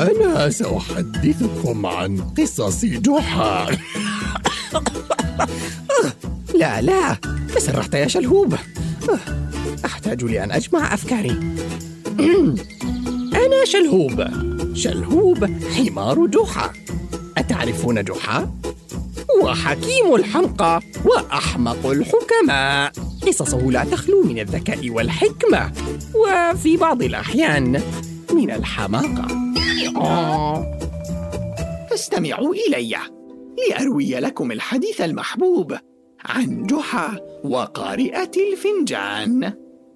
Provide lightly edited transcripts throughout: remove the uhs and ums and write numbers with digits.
أنا سأحدثكم عن قصص جحا. لا تسرحت يا شلهوب. أحتاج لأن أجمع أفكاري. أنا شلهوب حمار جحا. أتعرفون جحا؟ هو حكيم الحمقى وأحمق الحكماء. قصصه لا تخلو من الذكاء والحكمة، وفي بعض الأحيان من الحماقة. فاستمعوا إلي لأروي لكم الحديث المحبوب عن جحا وقارئة الفنجان.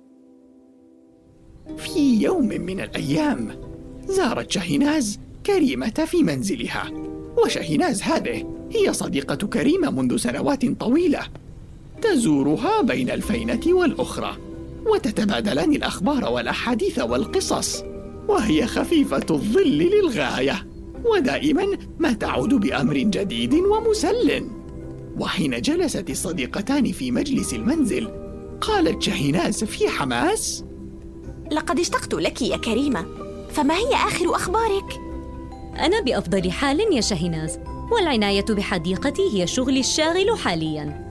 في يوم من الأيام زارت شاهيناز كريمة في منزلها، وشاهيناز هذه هي صديقة كريمة منذ سنوات طويلة، تزورها بين الفينة والأخرى، وتتبادلان الأخبار والأحاديث والقصص، وهي خفيفة الظل للغاية، ودائما ما تعود بأمر جديد ومسل. وحين جلست الصديقتان في مجلس المنزل، قالت شاهيناز في حماس: لقد اشتقت لك يا كريمة، فما هي آخر أخبارك؟ أنا بأفضل حال يا شاهيناز، والعناية بحديقتي هي شغلي الشاغل حالياً.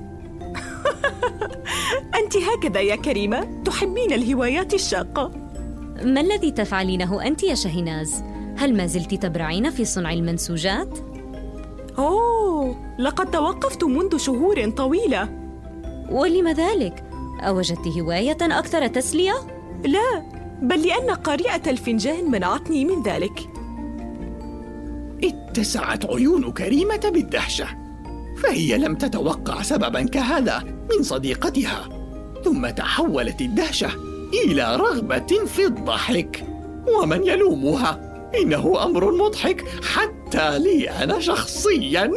أنت هكذا يا كريمة، تحبين الهوايات الشاقة. ما الذي تفعلينه أنت يا شاهيناز؟ هل ما زلت تبرعين في صنع المنسوجات؟ لقد توقفت منذ شهور طويلة. ولم ذلك؟ أوجدت هواية أكثر تسلية؟ لا، بل لأن قارئة الفنجان منعتني من ذلك. اتسعت عيون كريمة بالدهشة، فهي لم تتوقع سبباً كهذا من صديقتها، ثم تحولت الدهشة إلى رغبة في الضحك. ومن يلومها؟ إنه أمر مضحك حتى لي أنا شخصياً.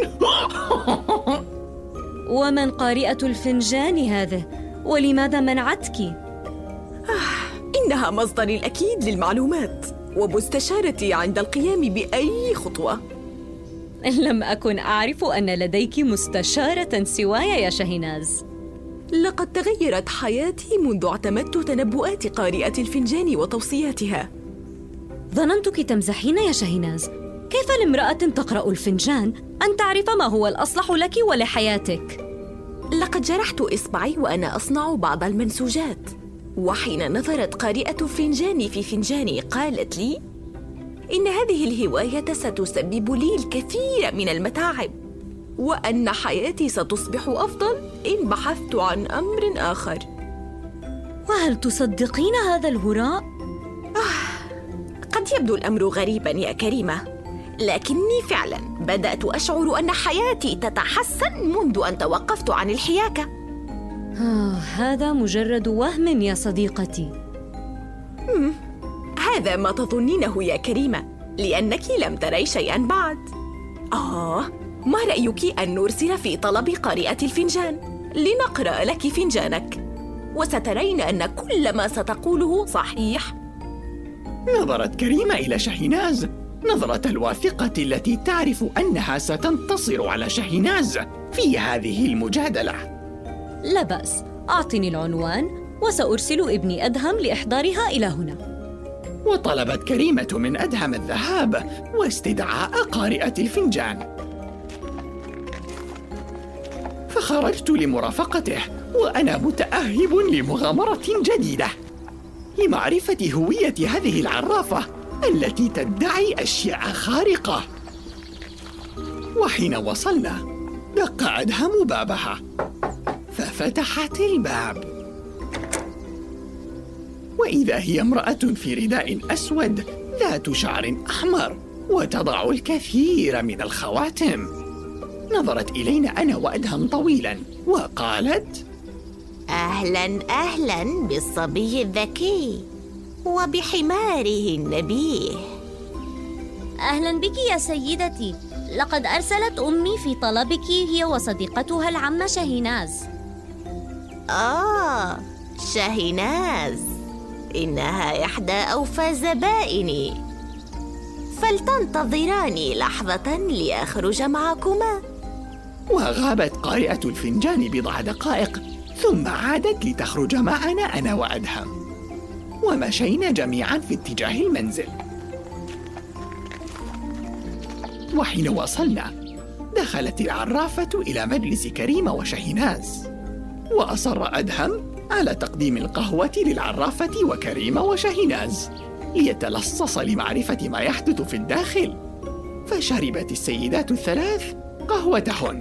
ومن قارئة الفنجان هذه؟ ولماذا منعتك؟ إنها مصدري الأكيد للمعلومات، ومستشارتي عند القيام بأي خطوة. لم أكن أعرف أن لديك مستشارة سواي يا شاهيناز. لقد تغيرت حياتي منذ اعتمدت تنبؤات قارئة الفنجان وتوصياتها. ظننتك تمزحين يا شاهيناز. كيف لامرأة تقرأ الفنجان أن تعرف ما هو الأصلح لك ولحياتك؟ لقد جرحت إصبعي وأنا أصنع بعض المنسوجات، وحين نظرت قارئة الفنجان في فنجاني قالت لي إن هذه الهواية ستسبب لي الكثير من المتاعب، وأن حياتي ستصبح أفضل إن بحثت عن أمر آخر. وهل تصدقين هذا الهراء؟ قد يبدو الأمر غريباً يا كريمة، لكني فعلاً بدأت أشعر أن حياتي تتحسن منذ أن توقفت عن الحياكة. هذا مجرد وهم يا صديقتي. هذا ما تظنينه يا كريمة، لأنك لم تري شيئاً بعد. ما رأيك أن نرسل في طلب قارئة الفنجان لنقرأ لك فنجانك، وسترين أن كل ما ستقوله صحيح. نظرت كريمة إلى شاهيناز نظرة الواثقة التي تعرف أنها ستنتصر على شاهيناز في هذه المجادلة. لا بأس، أعطني العنوان وسأرسل ابني أدهم لإحضارها إلى هنا. وطلبت كريمة من أدهم الذهاب واستدعاء قارئة الفنجان، فخرجت لمرافقته وأنا متأهب لمغامرة جديدة لمعرفة هوية هذه العرافة التي تدعي أشياء خارقة. وحين وصلنا دق أدهم بابها، ففتحت الباب، وإذا هي امرأة في رداء أسود ذات شعر أحمر وتضع الكثير من الخواتم. نظرت إلينا أنا وأدهم طويلاً وقالت: أهلاً أهلاً بالصبي الذكي وبحماره النبيه. أهلاً بك يا سيدتي، لقد أرسلت أمي في طلبك هي وصديقتها العمة شاهيناز. شاهيناز، إنها إحدى أوفى زبائني، فلتنتظراني لحظة لأخرج معكما. وغابت قارئة الفنجان بضع دقائق، ثم عادت لتخرج معنا أنا وأدهم، ومشينا جميعا في اتجاه المنزل. وحين وصلنا دخلت العرافة إلى مجلس كريمة وشاهيناز، وأصر أدهم على تقديم القهوة للعرافة وكريمة وشاهيناز ليتلصص لمعرفة ما يحدث في الداخل. فشربت السيدات الثلاث قهوتهن.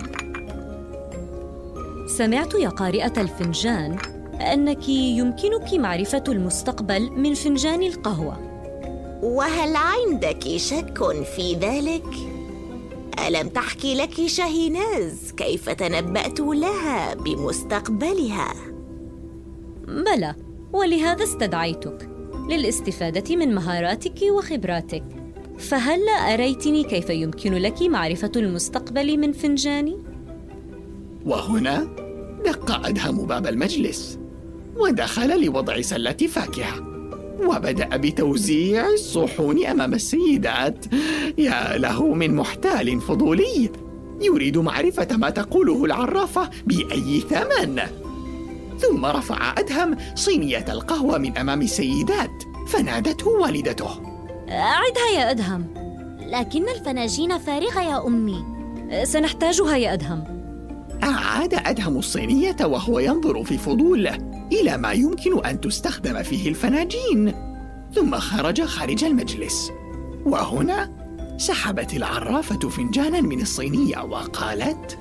سمعت يا قارئة الفنجان أنك يمكنك معرفة المستقبل من فنجان القهوة. وهل عندك شك في ذلك؟ ألم تحكي لك شاهيناز كيف تنبأت لها بمستقبلها؟ بلى، ولهذا استدعيتك للاستفادة من مهاراتك وخبراتك. فهل أريتني كيف يمكن لك معرفة المستقبل من فنجاني؟ وهنا دق أدهم باب المجلس ودخل لوضع سلة فاكهة، وبدأ بتوزيع الصحون أمام السيدات. يا له من محتال فضولي يريد معرفة ما تقوله العرافة بأي ثمن. ثم رفع أدهم صينية القهوة من أمام السيدات، فنادته والدته: أعدها يا أدهم. لكن الفناجين فارغة يا أمي. سنحتاجها يا أدهم. أعاد أدهم الصينية وهو ينظر في فضول إلى ما يمكن أن تستخدم فيه الفناجين، ثم خرج خارج المجلس. وهنا سحبت العرافة فنجانا من الصينية وقالت: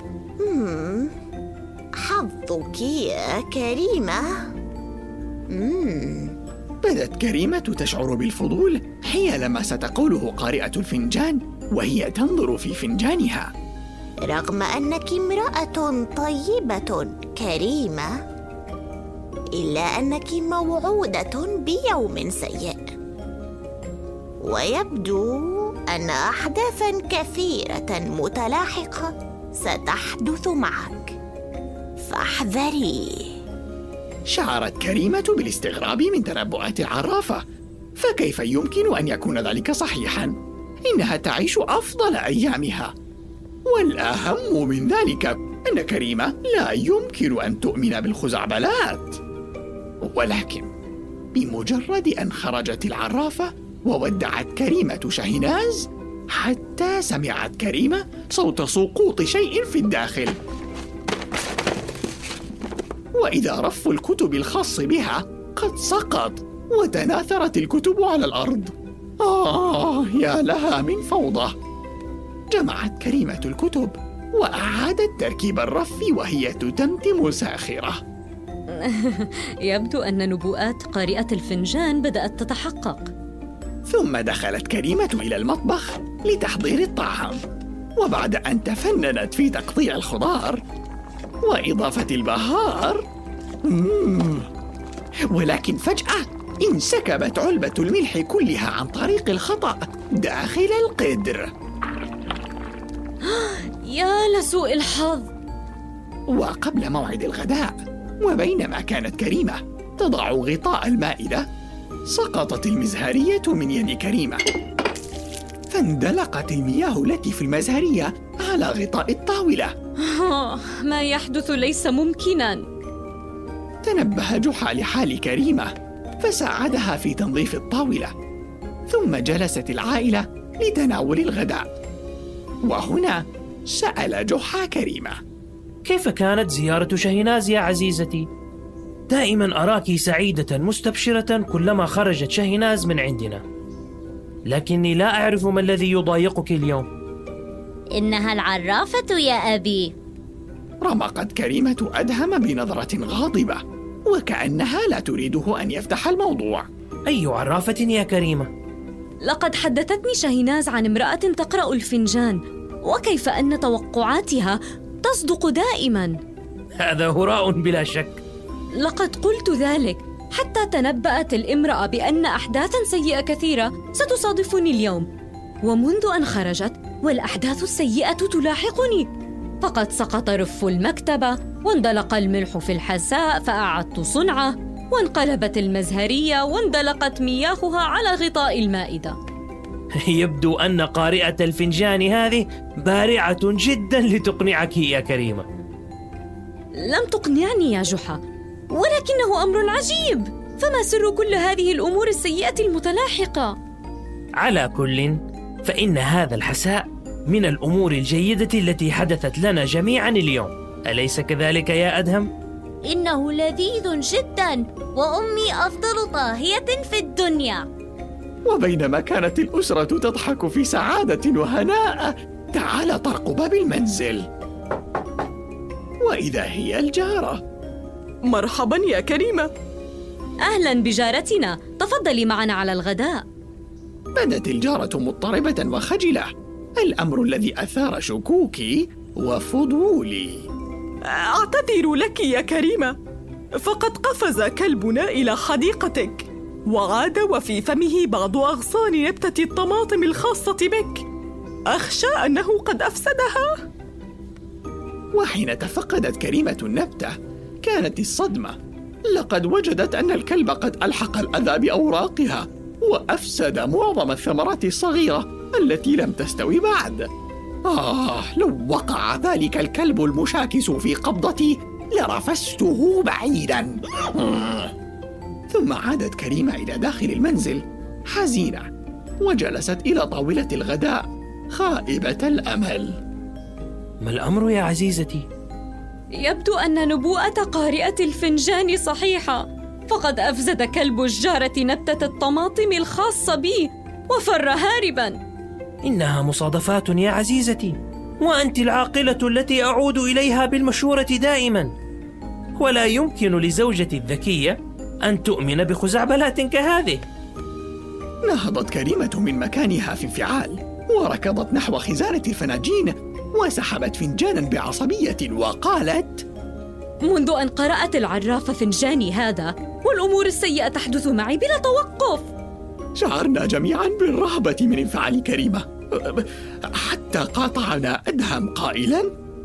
حظك يا كريمة. بدت كريمة تشعر بالفضول حيال ستقوله قارئة الفنجان وهي تنظر في فنجانها. رغم أنك امرأة طيبة كريمة، إلا أنك موعودة بيوم سيء، ويبدو أن أحداثاً كثيرة متلاحقة ستحدث معك، فاحذري. شعرت كريمة بالاستغراب من تنبؤات العرافة، فكيف يمكن أن يكون ذلك صحيحاً؟ إنها تعيش أفضل أيامها، والأهم من ذلك أن كريمة لا يمكن أن تؤمن بالخزعبلات. ولكن بمجرد أن خرجت العرافة وودعت كريمة شاهيناز، حتى سمعت كريمة صوت سقوط شيء في الداخل، وإذا رف الكتب الخاص بها قد سقط وتناثرت الكتب على الأرض. يا لها من فوضى. جمعت كريمة الكتب وأعادت تركيب الرف وهي تتمتم ساخرة. يبدو أن نبوءات قارئة الفنجان بدأت تتحقق. ثم دخلت كريمة إلى المطبخ لتحضير الطعام، وبعد أن تفننت في تقطيع الخضار وإضافة البهار، ولكن فجأة انسكبت علبة الملح كلها عن طريق الخطأ داخل القدر. يا لسوء الحظ. وقبل موعد الغداء، وبينما كانت كريمة تضع غطاء المائدة، سقطت المزهرية من يد كريمة، فاندلقت المياه التي في المزهرية على غطاء الطاولة. ما يحدث ليس ممكناً. تنبه جحا لحال كريمة فساعدها في تنظيف الطاولة، ثم جلست العائلة لتناول الغداء. وهنا سأل جحا كريمة: كيف كانت زيارة شاهيناز يا عزيزتي؟ دائما أراك سعيدة مستبشرة كلما خرجت شاهيناز من عندنا، لكني لا أعرف ما الذي يضايقك اليوم. إنها العرافة يا أبي. رمقت كريمة أدهم بنظرة غاضبة وكأنها لا تريده أن يفتح الموضوع. أي عرافة يا كريمة؟ لقد حدثتني شاهيناز عن امرأة تقرأ الفنجان، وكيف أن توقعاتها تصدق دائما. هذا هراء بلا شك. لقد قلت ذلك حتى تنبأت الامرأة بأن أحداثا سيئة كثيرة ستصادفني اليوم، ومنذ أن خرجت والأحداث السيئة تلاحقني، فقد سقط رف المكتبة، واندلق الملح في الحساء فأعدت صنعه، وانقلبت المزهرية واندلقت مياهها على غطاء المائدة. يبدو أن قارئة الفنجان هذه بارعة جدا لتقنعك يا كريمة. لم تقنعني يا جحا، ولكنه أمر عجيب. فما سر كل هذه الأمور السيئة المتلاحقة؟ على كل، فإن هذا الحساء من الأمور الجيدة التي حدثت لنا جميعا اليوم، أليس كذلك يا أدهم؟ إنه لذيذ جدا، وأمي أفضل طاهية في الدنيا. وبينما كانت الأسرة تضحك في سعادة وهناء، تعال طرق باب المنزل، وإذا هي الجارة. مرحبا يا كريمة. أهلا بجارتنا، تفضلي معنا على الغداء. بدت الجارة مضطربة وخجلة، الأمر الذي أثار شكوكي وفضولي. أعتذر لك يا كريمة، فقد قفز كلبنا إلى حديقتك وعاد وفي فمه بعض أغصان نبتة الطماطم الخاصة بك، أخشى أنه قد أفسدها. وحين تفقدت كريمة النبتة كانت الصدمة، لقد وجدت أن الكلب قد ألحق الأذى بأوراقها وأفسد معظم الثمرات الصغيرة التي لم تستوي بعد. لو وقع ذلك الكلب المشاكس في قبضتي لرفسته بعيدا. ثم عادت كريمة إلى داخل المنزل حزينة، وجلست إلى طاولة الغداء خائبة الأمل. ما الأمر يا عزيزتي؟ يبدو أن نبوءة قارئة الفنجان صحيحة، فقد أفسد كلب الجارة نبتة الطماطم الخاصة بي وفر هاربا. إنها مصادفات يا عزيزتي، وأنت العاقلة التي أعود إليها بالمشورة دائما، ولا يمكن لزوجتي الذكية أن تؤمن بخزعبلات كهذه. نهضت كريمة من مكانها في انفعال، وركضت نحو خزانة الفناجين وسحبت فنجانا بعصبية وقالت: منذ أن قرأت العرافة فنجاني هذا والأمور السيئة تحدث معي بلا توقف. شعرنا جميعا بالرهبة من انفعال كريمة، حتى قاطعنا أدهم قائلا: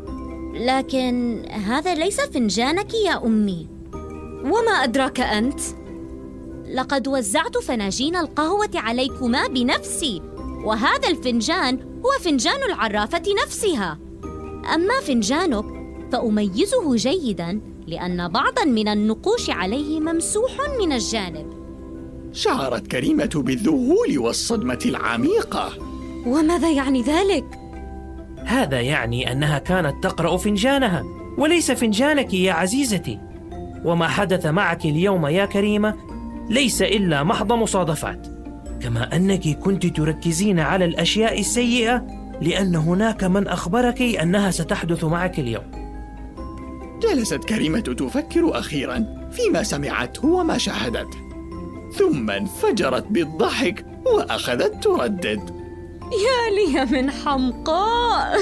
لكن هذا ليس فنجانك يا أمي. وما أدراك أنت؟ لقد وزعت فناجين القهوة عليكما بنفسي، وهذا الفنجان هو فنجان العرافة نفسها. أما فنجانك فأميزه جيداً لأن بعضاً من النقوش عليه ممسوح من الجانب. شعرت كريمة بالذهول والصدمة العميقة. وماذا يعني ذلك؟ هذا يعني أنها كانت تقرأ فنجانها وليس فنجانك يا عزيزتي. وما حدث معك اليوم يا كريمة ليس إلا محض مصادفات، كما أنك كنت تركزين على الأشياء السيئة لأن هناك من أخبرك أنها ستحدث معك اليوم. جلست كريمة تفكر أخيراً فيما سمعته وما شاهدته، ثم انفجرت بالضحك وأخذت تردد: يا لي من حمقاء.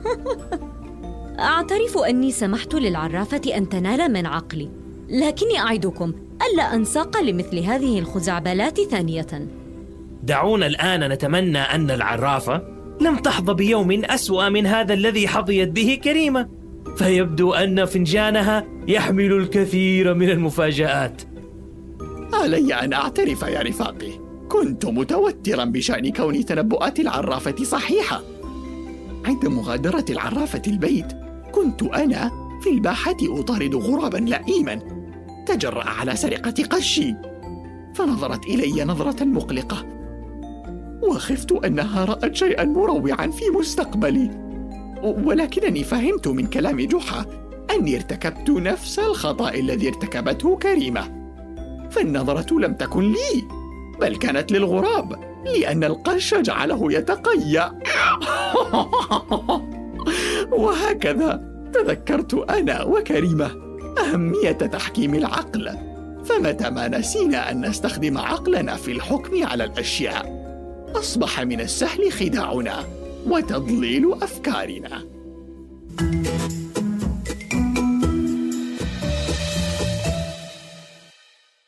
أعترف أني سمحت للعرافة أن تنال من عقلي، لكني أعدكم ألا أنساق لمثل هذه الخزعبلات ثانية. دعونا الآن نتمنى أن العرافة لم تحظى بيوم أسوأ من هذا الذي حظيت به كريمة، فيبدو أن فنجانها يحمل الكثير من المفاجآت. علي أن أعترف يا رفاقي، كنت متوتراً بشأن كون تنبؤات العرافة صحيحة. عند مغادرة العرافة البيت كنت أنا في الباحة أطارد غراباً لئيماً تجرأ على سرقة قشي، فنظرت إلي نظرة مقلقة، وخفت أنها رأت شيئاً مروعاً في مستقبلي، ولكنني فهمت من كلام جحا أني ارتكبت نفس الخطأ الذي ارتكبته كريمة، فالنظرة لم تكن لي بل كانت للغراب، لأن القش جعله يتقيأ. وهكذا تذكرت أنا وكريمة أهمية تحكيم العقل، فمتى ما نسينا أن نستخدم عقلنا في الحكم على الأشياء أصبح من السهل خداعنا وتضليل أفكارنا.